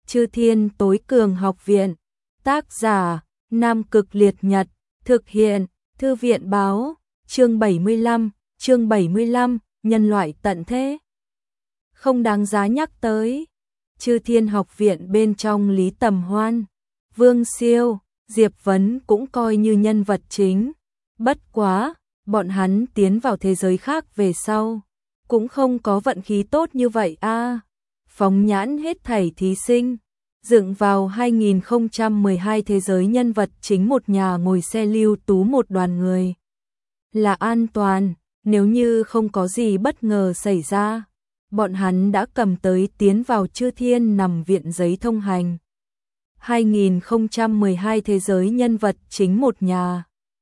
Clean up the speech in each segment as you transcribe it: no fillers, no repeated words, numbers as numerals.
Chư Thiên Tối Cường Học Viện. Tác giả: Nam Cực Liệt Nhật. Thực hiện: Thư viện báo. Chương 75, nhân loại tận thế. Không đáng giá nhắc tới. Chư Thiên Học Viện bên trong Lý Tầm Hoan, Vương Siêu, Diệp Vấn cũng coi như nhân vật chính. Bất quá, bọn hắn tiến vào thế giới khác về sau, cũng không có vận khí tốt như vậy a. Phóng nhãn hết thảy thí sinh, dựng vào 2012 thế giới nhân vật chính một nhà ngồi xe Lưu Tú một đoàn người. Là an toàn, nếu như không có gì bất ngờ xảy ra, bọn hắn đã cầm tới tiến vào Chư Thiên nằm viện giấy thông hành. 2012 thế giới nhân vật chính một nhà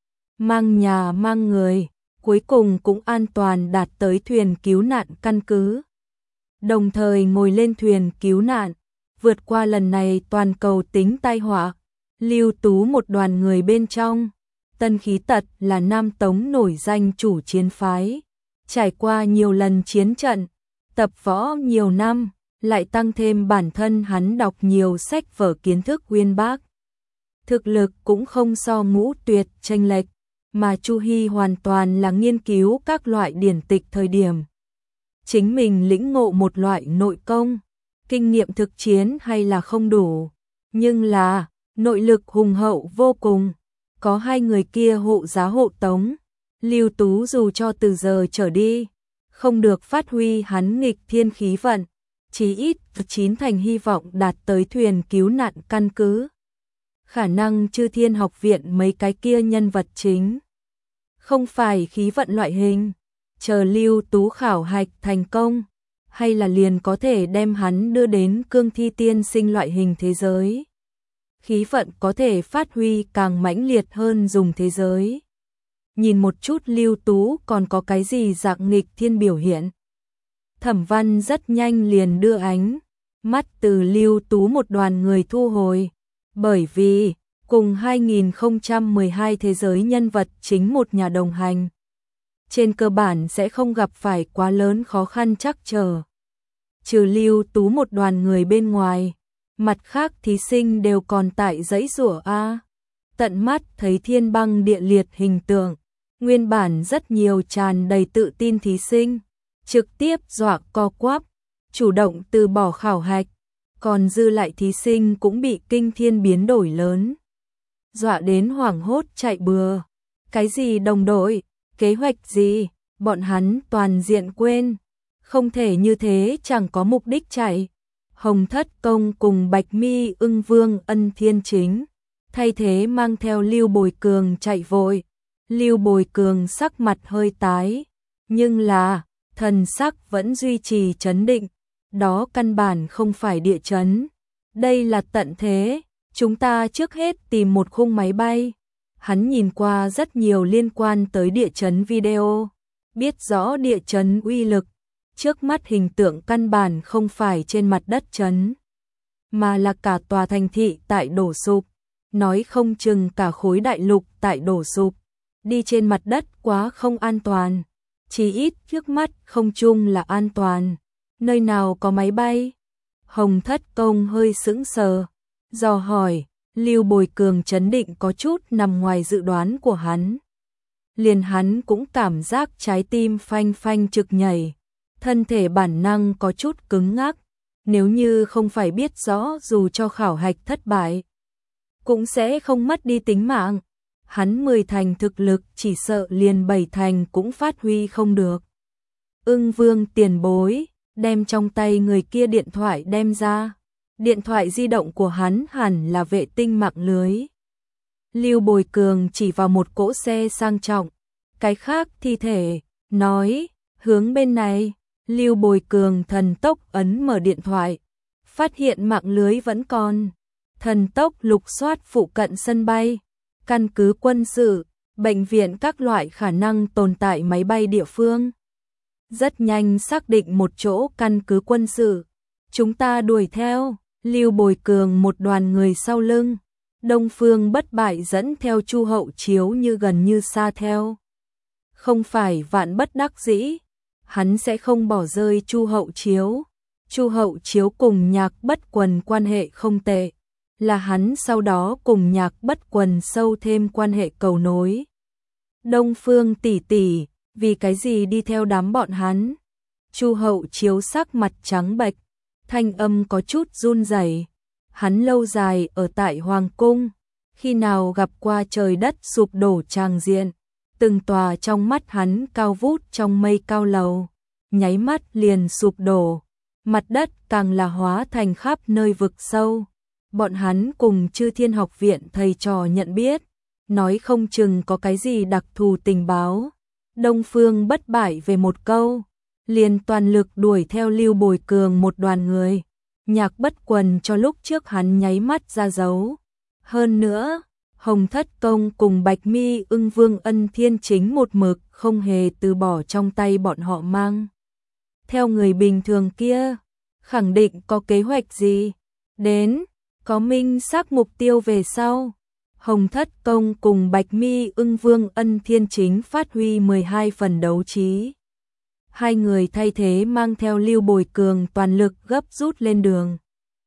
mang người, cuối cùng cũng an toàn đạt tới thuyền cứu nạn căn cứ. Đồng thời ngồi lên thuyền cứu nạn, vượt qua lần này toàn cầu tính tai họa. Lưu Tú một đoàn người bên trong, Tân Khí Tật là Nam Tống nổi danh chủ chiến phái, trải qua nhiều lần chiến trận, tập võ nhiều năm, lại tăng thêm bản thân hắn đọc nhiều sách vở kiến thức uyên bác. Thực lực cũng không so Ngũ Tuyệt chênh lệch, mà Chu Hy hoàn toàn là nghiên cứu các loại điển tịch thời điểm. Chính mình lĩnh ngộ một loại nội công, kinh nghiệm thực chiến hay là không đủ, nhưng là nội lực hùng hậu vô cùng, có hai người kia hộ giá hộ tống. Lưu Tú dù cho từ giờ trở đi, không được phát huy hắn nghịch thiên khí vận, chí ít 9 thành hy vọng đạt tới thuyền cứu nạn căn cứ. Khả năng Chư Thiên Học Viện mấy cái kia nhân vật chính không phải khí vận loại hình, chờ Lưu Tú khảo hạch thành công, hay là liền có thể đem hắn đưa đến cương thi tiên sinh loại hình thế giới. Khí vận có thể phát huy càng mãnh liệt hơn dùng thế giới. Nhìn một chút Lưu Tú còn có cái gì dạng nghịch thiên biểu hiện. Thẩm Văn rất nhanh liền đưa ánh mắt từ Lưu Tú một đoàn người thu hồi, bởi vì cùng 2012 thế giới nhân vật chính một nhà đồng hành, trên cơ bản sẽ không gặp phải quá lớn khó khăn trắc trở. Trừ Lưu Tú một đoàn người bên ngoài, mặt khác thí sinh đều còn tại dãy giụa a. Tận mắt thấy thiên băng địa liệt hình tượng, nguyên bản rất nhiều tràn đầy tự tin thí sinh, trực tiếp dọa co quắp, chủ động từ bỏ khảo hạch, còn dư lại thí sinh cũng bị kinh thiên biến đổi lớn, dọa đến hoảng hốt chạy bừa. Cái gì đồng đội, kế hoạch gì, bọn hắn toàn diện quên, không thể như thế chẳng có mục đích chạy. Hồng Thất Công cùng Bạch Mi Ưng Vương Ân Thiên Chính thay thế mang theo Lưu Bồi Cường chạy vội. Lưu Bồi Cường sắc mặt hơi tái, nhưng là thần sắc vẫn duy trì trấn định. Đó căn bản không phải địa chấn, đây là tận thế, chúng ta trước hết tìm một khung máy bay. Hắn nhìn qua rất nhiều liên quan tới địa chấn video, biết rõ địa chấn uy lực. Trước mắt hình tượng căn bản không phải trên mặt đất chấn, mà là cả tòa thành thị tại đổ sụp, nói không chừng cả khối đại lục tại đổ sụp. Đi trên mặt đất quá không an toàn, chỉ ít trước mắt không chung là an toàn. Nơi nào có máy bay? Hồng Thất Công hơi sững sờ, dò hỏi. Lưu Bồi Cường trấn định có chút nằm ngoài dự đoán của hắn. Liền hắn cũng cảm giác trái tim phanh phanh trực nhảy, thân thể bản năng có chút cứng ngắc. Nếu như không phải biết rõ dù cho khảo hạch thất bại, cũng sẽ không mất đi tính mạng, hắn 10 thành thực lực chỉ sợ liền 7 thành cũng phát huy không được. Ưng Vương tiền bối, đem trong tay người kia điện thoại đem ra. Điện thoại di động của hắn hẳn là vệ tinh mạng lưới. Lưu Bồi Cường chỉ vào một cỗ xe sang trọng, cái khác thi thể, nói, hướng bên này. Lưu Bồi Cường thần tốc ấn mở điện thoại, phát hiện mạng lưới vẫn còn. Thần tốc lục soát phụ cận sân bay, căn cứ quân sự, bệnh viện các loại khả năng tồn tại máy bay địa phương. Rất nhanh xác định một chỗ căn cứ quân sự. Chúng ta đuổi theo. Lưu Bồi Cường một đoàn người sau lưng, Đông Phương Bất Bại dẫn theo Chu Hậu Chiếu như gần như xa theo. Không phải vạn bất đắc dĩ, hắn sẽ không bỏ rơi Chu Hậu Chiếu. Chu Hậu Chiếu cùng Nhạc Bất Quần quan hệ không tệ, là hắn sau đó cùng Nhạc Bất Quần sâu thêm quan hệ cầu nối. Đông Phương tỷ tỷ, vì cái gì đi theo đám bọn hắn? Chu Hậu Chiếu sắc mặt trắng bệch, thanh âm có chút run rẩy. Hắn lâu dài ở tại Hoàng cung, khi nào gặp qua trời đất sụp đổ tràng diện, từng tòa trong mắt hắn cao vút trong mây cao lầu, nháy mắt liền sụp đổ, mặt đất càng là hóa thành khắp nơi vực sâu. Bọn hắn cùng Chư Thiên Học viện thầy trò nhận biết, nói không chừng có cái gì đặc thù tình báo. Đông Phương Bất Bại về một câu, liền toàn lực đuổi theo Lưu Bồi Cường một đoàn người. Nhạc Bất Quần cho lúc trước hắn nháy mắt ra dấu. Hơn nữa, Hồng Thất Công cùng Bạch Mi Ưng Vương Ân Thiên Chính một mực không hề từ bỏ trong tay bọn họ mang. Theo người bình thường kia, khẳng định có kế hoạch gì, đến, có minh xác mục tiêu về sau. Hồng Thất Công cùng Bạch Mi Ưng Vương Ân Thiên Chính phát huy 12 phần đấu trí. Hai người thay thế mang theo Lưu Bồi Cường toàn lực gấp rút lên đường.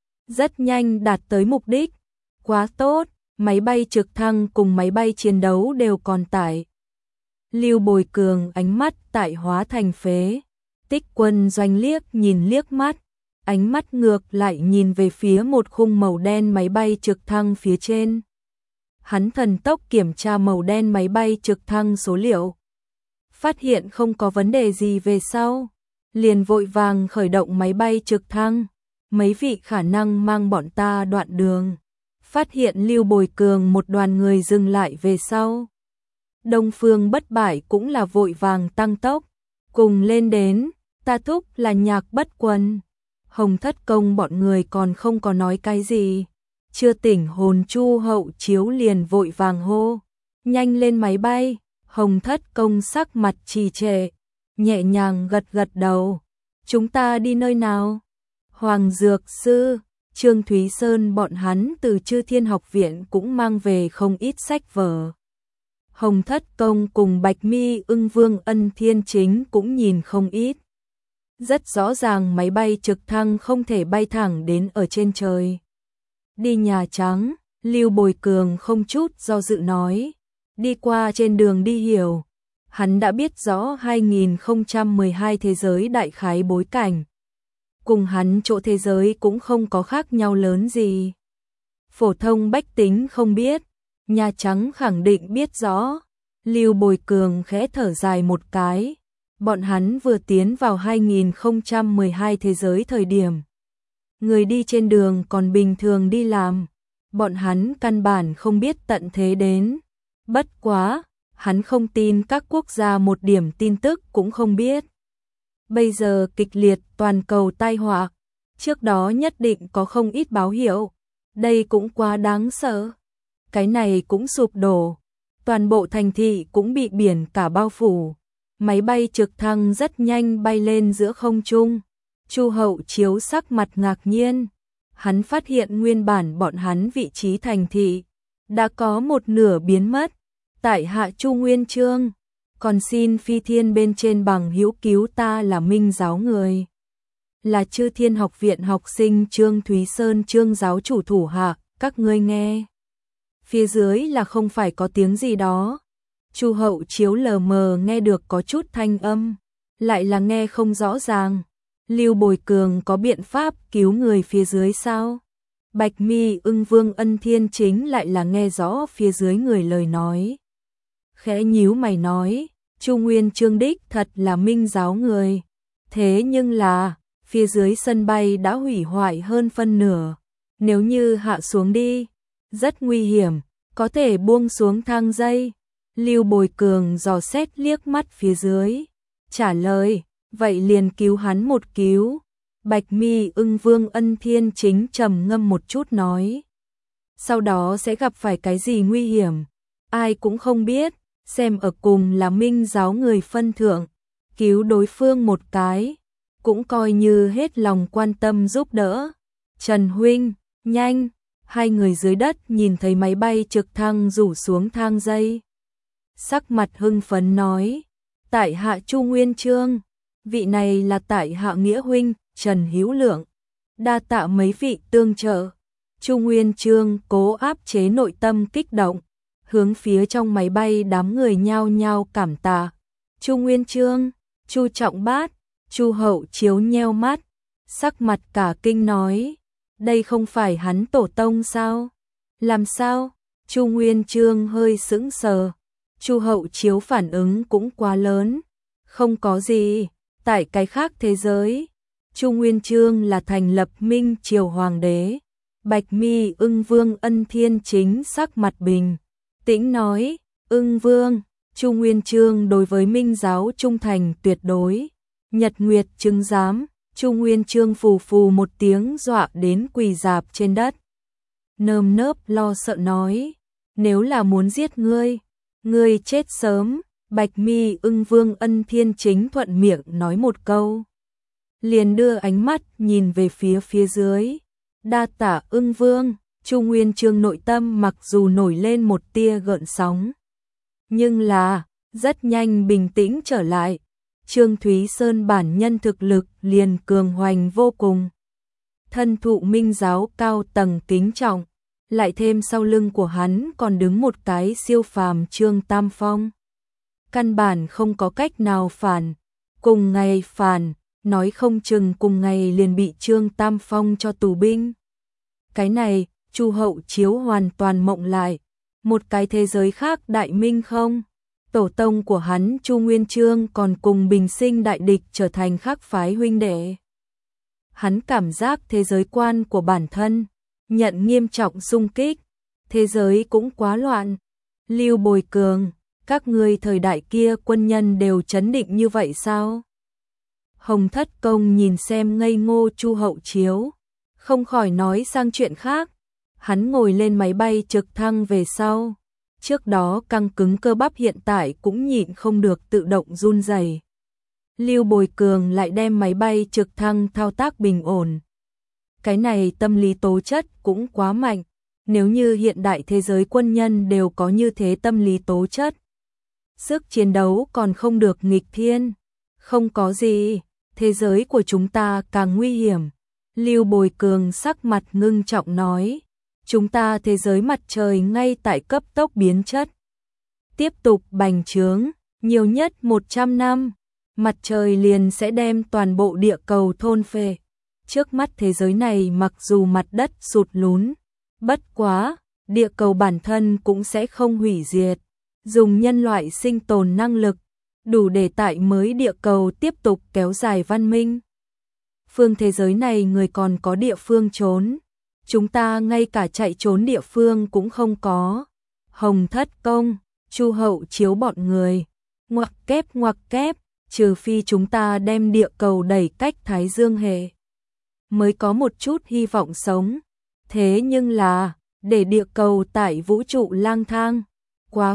Rất nhanh đạt tới mục đích. Quá tốt, máy bay trực thăng cùng máy bay chiến đấu đều còn tại. Lưu Bồi Cường ánh mắt tại hóa thành phế. Tích Quân Doanh liếc nhìn liếc mắt, ánh mắt ngược lại nhìn về phía một khung màu đen máy bay trực thăng phía trên. Hắn thần tốc kiểm tra màu đen máy bay trực thăng số liệu. Phát hiện không có vấn đề gì về sau, liền vội vàng khởi động máy bay trực thăng. Mấy vị khả năng mang bọn ta đoạn đường. Phát hiện Lưu Bồi Cường một đoàn người dừng lại về sau. Đông Phương Bất Bại cũng là vội vàng tăng tốc, cùng lên đến, ta thúc là Nhạc Bất Quần. Hồng Thất Công bọn người còn không có nói cái gì. Chưa tỉnh hồn Chu Hậu Chiếu liền vội vàng hô, nhanh lên máy bay. Hồng Thất Công sắc mặt trì trệ, nhẹ nhàng gật gật đầu. Chúng ta đi nơi nào? Hoàng Dược Sư, Trương Thúy Sơn bọn hắn từ Chư Thiên Học viện cũng mang về không ít sách vở. Hồng Thất Công cùng Bạch Mi Ưng Vương Ân Thiên Chính cũng nhìn không ít. Rất rõ ràng máy bay trực thăng không thể bay thẳng đến ở trên trời. Đi Nhà Trắng, Lưu Bồi Cường không chút do dự nói. Đi qua trên đường đi hiểu. Hắn đã biết rõ 2012 thế giới đại khái bối cảnh. Cùng hắn chỗ thế giới cũng không có khác nhau lớn gì. Phổ thông bách tính không biết, Nhà Trắng khẳng định biết rõ. Lưu Bồi Cường khẽ thở dài một cái. Bọn hắn vừa tiến vào 2012 thế giới thời điểm. Người đi trên đường còn bình thường đi làm. Bọn hắn căn bản không biết tận thế đến. Bất quá, hắn không tin các quốc gia một điểm tin tức cũng không biết. Bây giờ kịch liệt toàn cầu tai họa, trước đó nhất định có không ít báo hiệu. Đây cũng quá đáng sợ. Cái này cũng sụp đổ. Toàn bộ thành thị cũng bị biển cả bao phủ. Máy bay trực thăng rất nhanh bay lên giữa không trung. Chu Hậu Chiếu sắc mặt ngạc nhiên. Hắn phát hiện nguyên bản bọn hắn vị trí thành thị đã có một nửa biến mất. Tại hạ Chu Nguyên Chương, còn xin Phi Thiên bên trên bằng hữu cứu ta là Minh giáo người. Là Chư Thiên Học viện học sinh Trương Thúy Sơn Trương giáo chủ thủ hạ, các ngươi nghe. Phía dưới là không phải có tiếng gì đó. Chu Hậu Chiếu lờ mờ nghe được có chút thanh âm, lại là nghe không rõ ràng. Lưu Bồi Cường có biện pháp cứu người phía dưới sao? Bạch Mi Ưng Vương Ân Thiên Chính lại là nghe rõ phía dưới người lời nói. Khẽ nhíu mày nói, Chu Nguyên Chương đích thật là Minh giáo người. Thế nhưng là, phía dưới sân bay đã hủy hoại hơn phân nửa. Nếu như hạ xuống đi, rất nguy hiểm, có thể buông xuống thang dây. Lưu Bồi Cường dò xét liếc mắt phía dưới. Trả lời, vậy liền cứu hắn một cứu. Bạch Mi Ưng Vương Ân Thiên Chính trầm ngâm một chút nói. Sau đó sẽ gặp phải cái gì nguy hiểm, ai cũng không biết, xem ở cùng là Minh giáo người phân thượng, cứu đối phương một cái, cũng coi như hết lòng quan tâm giúp đỡ. Trần huynh, nhanh, hai người dưới đất nhìn thấy máy bay trực thăng rủ xuống thang dây. Sắc mặt hưng phấn nói, tại hạ Chu Nguyên Chương, vị này là tại hạ Nghĩa huynh. Trần Hữu Lượng. Đa tạ mấy vị tương trợ. Chu Nguyên Chương cố áp chế nội tâm kích động, hướng phía trong máy bay đám người nhao nhao cảm tạ. Chu Nguyên Chương, Chu Trọng Bát, Chu Hậu Chiếu nheo mắt, sắc mặt cả kinh nói, đây không phải hắn tổ tông sao? Làm sao? Chu Nguyên Chương hơi sững sờ. Chu Hậu Chiếu phản ứng cũng quá lớn. Không có gì, tại cái khác thế giới. Chu Nguyên Chương là thành lập Minh Triều Hoàng đế. Bạch Mi Ưng Vương Ân Thiên Chính sắc mặt bình tĩnh nói, Ưng Vương, Chu Nguyên Chương đối với Minh giáo trung thành tuyệt đối. Nhật Nguyệt chứng giám, Chu Nguyên Chương phù phù một tiếng dọa đến quỳ rạp trên đất. Nơm nớp lo sợ nói, nếu là muốn giết ngươi chết sớm. Bạch Mi Ưng Vương Ân Thiên Chính thuận miệng nói một câu, liền đưa ánh mắt nhìn về phía dưới. Đa tạ Ưng Vương. Chu Nguyên Chương nội tâm mặc dù nổi lên một tia gợn sóng, nhưng là rất nhanh bình tĩnh trở lại. Trương Thúy Sơn bản nhân thực lực liền cường hoành vô cùng, thân thụ Minh giáo cao tầng kính trọng, lại thêm sau lưng của hắn còn đứng một cái siêu phàm Trương Tam Phong, căn bản không có cách nào phản. Cùng ngày phản, nói không chừng cùng ngày liền bị Trương Tam Phong cho tù binh. Cái này, Chu Hậu Chiếu hoàn toàn mộng lại, một cái thế giới khác đại minh không? Tổ tông của hắn Chu Nguyên Chương còn cùng bình sinh đại địch trở thành khác phái huynh đệ. Hắn cảm giác thế giới quan của bản thân nhận nghiêm trọng xung kích, thế giới cũng quá loạn. Lưu Bồi Cường, các ngươi thời đại kia quân nhân đều trấn định như vậy sao? Hồng Thất Công nhìn xem ngây ngô Chu Hậu Chiếu, không khỏi nói sang chuyện khác. Hắn ngồi lên máy bay trực thăng về sau, trước đó căng cứng cơ bắp hiện tại cũng nhịn không được tự động run rẩy. Lưu Bồi Cường lại đem máy bay trực thăng thao tác bình ổn. Cái này tâm lý tố chất cũng quá mạnh, nếu như hiện đại thế giới quân nhân đều có như thế tâm lý tố chất, sức chiến đấu còn không được nghịch thiên. Không có gì, thế giới của chúng ta càng nguy hiểm. Lưu Bồi Cường sắc mặt ngưng trọng nói, chúng ta thế giới mặt trời ngay tại cấp tốc biến chất, tiếp tục bành trướng, nhiều nhất 100 năm, mặt trời liền sẽ đem toàn bộ địa cầu thôn phệ. Trước mắt thế giới này mặc dù mặt đất sụt lún, bất quá, địa cầu bản thân cũng sẽ không hủy diệt, dùng nhân loại sinh tồn năng lực, đủ để tại mới địa cầu tiếp tục kéo dài văn minh. Phương thế giới này người còn có địa phương trốn, chúng ta ngay cả chạy trốn địa phương cũng không có. Hồng Thất Công, Chu Hậu Chiếu bọn người, ngoặc kép, trừ phi chúng ta đem địa cầu đẩy cách Thái Dương hệ, mới có một chút hy vọng sống. Thế nhưng là, để địa cầu tại vũ trụ lang thang, quá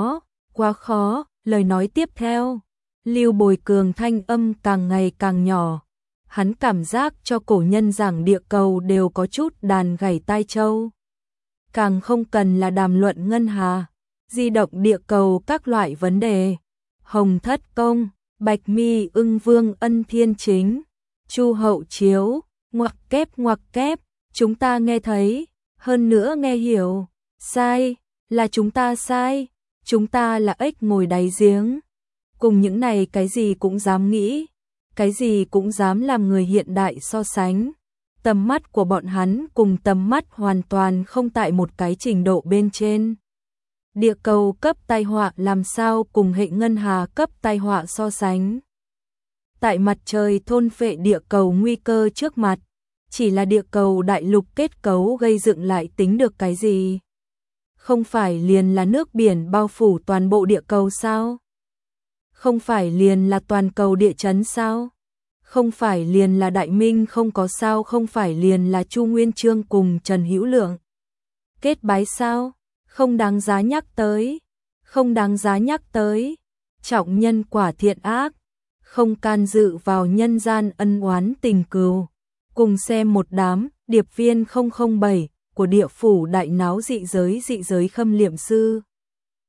khó. Lời nói tiếp theo, Lưu Bồi Cường thanh âm càng ngày càng nhỏ. Hắn cảm giác cho cổ nhân giảng địa cầu đều có chút đàn gảy tai châu. Càng không cần là đàm luận ngân hà, di động địa cầu các loại vấn đề. Hồng Thất Công, Bạch Mi Ưng Vương Ân Thiên Chính, Chu Hậu Chiếu, ngoặc kép, chúng ta nghe thấy, hơn nữa nghe hiểu. Sai, là chúng ta sai, chúng ta là ếch ngồi đáy giếng. Cùng những này cái gì cũng dám nghĩ, cái gì cũng dám làm người hiện đại so sánh. Tầm mắt của bọn hắn cùng tầm mắt hoàn toàn không tại một cái trình độ bên trên. Địa cầu cấp tai họa làm sao cùng hệ ngân hà cấp tai họa so sánh. Tại mặt trời thôn phệ địa cầu nguy cơ trước mặt, chỉ là địa cầu đại lục kết cấu gây dựng lại tính được cái gì? Không phải liền là nước biển bao phủ toàn bộ địa cầu sao? Không phải liền là toàn cầu địa chấn sao? Không phải liền là Đại Minh không có sao? Không phải liền là Chu Nguyên Chương cùng Trần Hữu Lượng kết bái sao? Không đáng giá nhắc tới. Trọng nhân quả thiện ác, không can dự vào nhân gian ân oán tình cừu. Cùng xem một đám điệp viên 007 của địa phủ đại náo dị giới khâm liệm sư.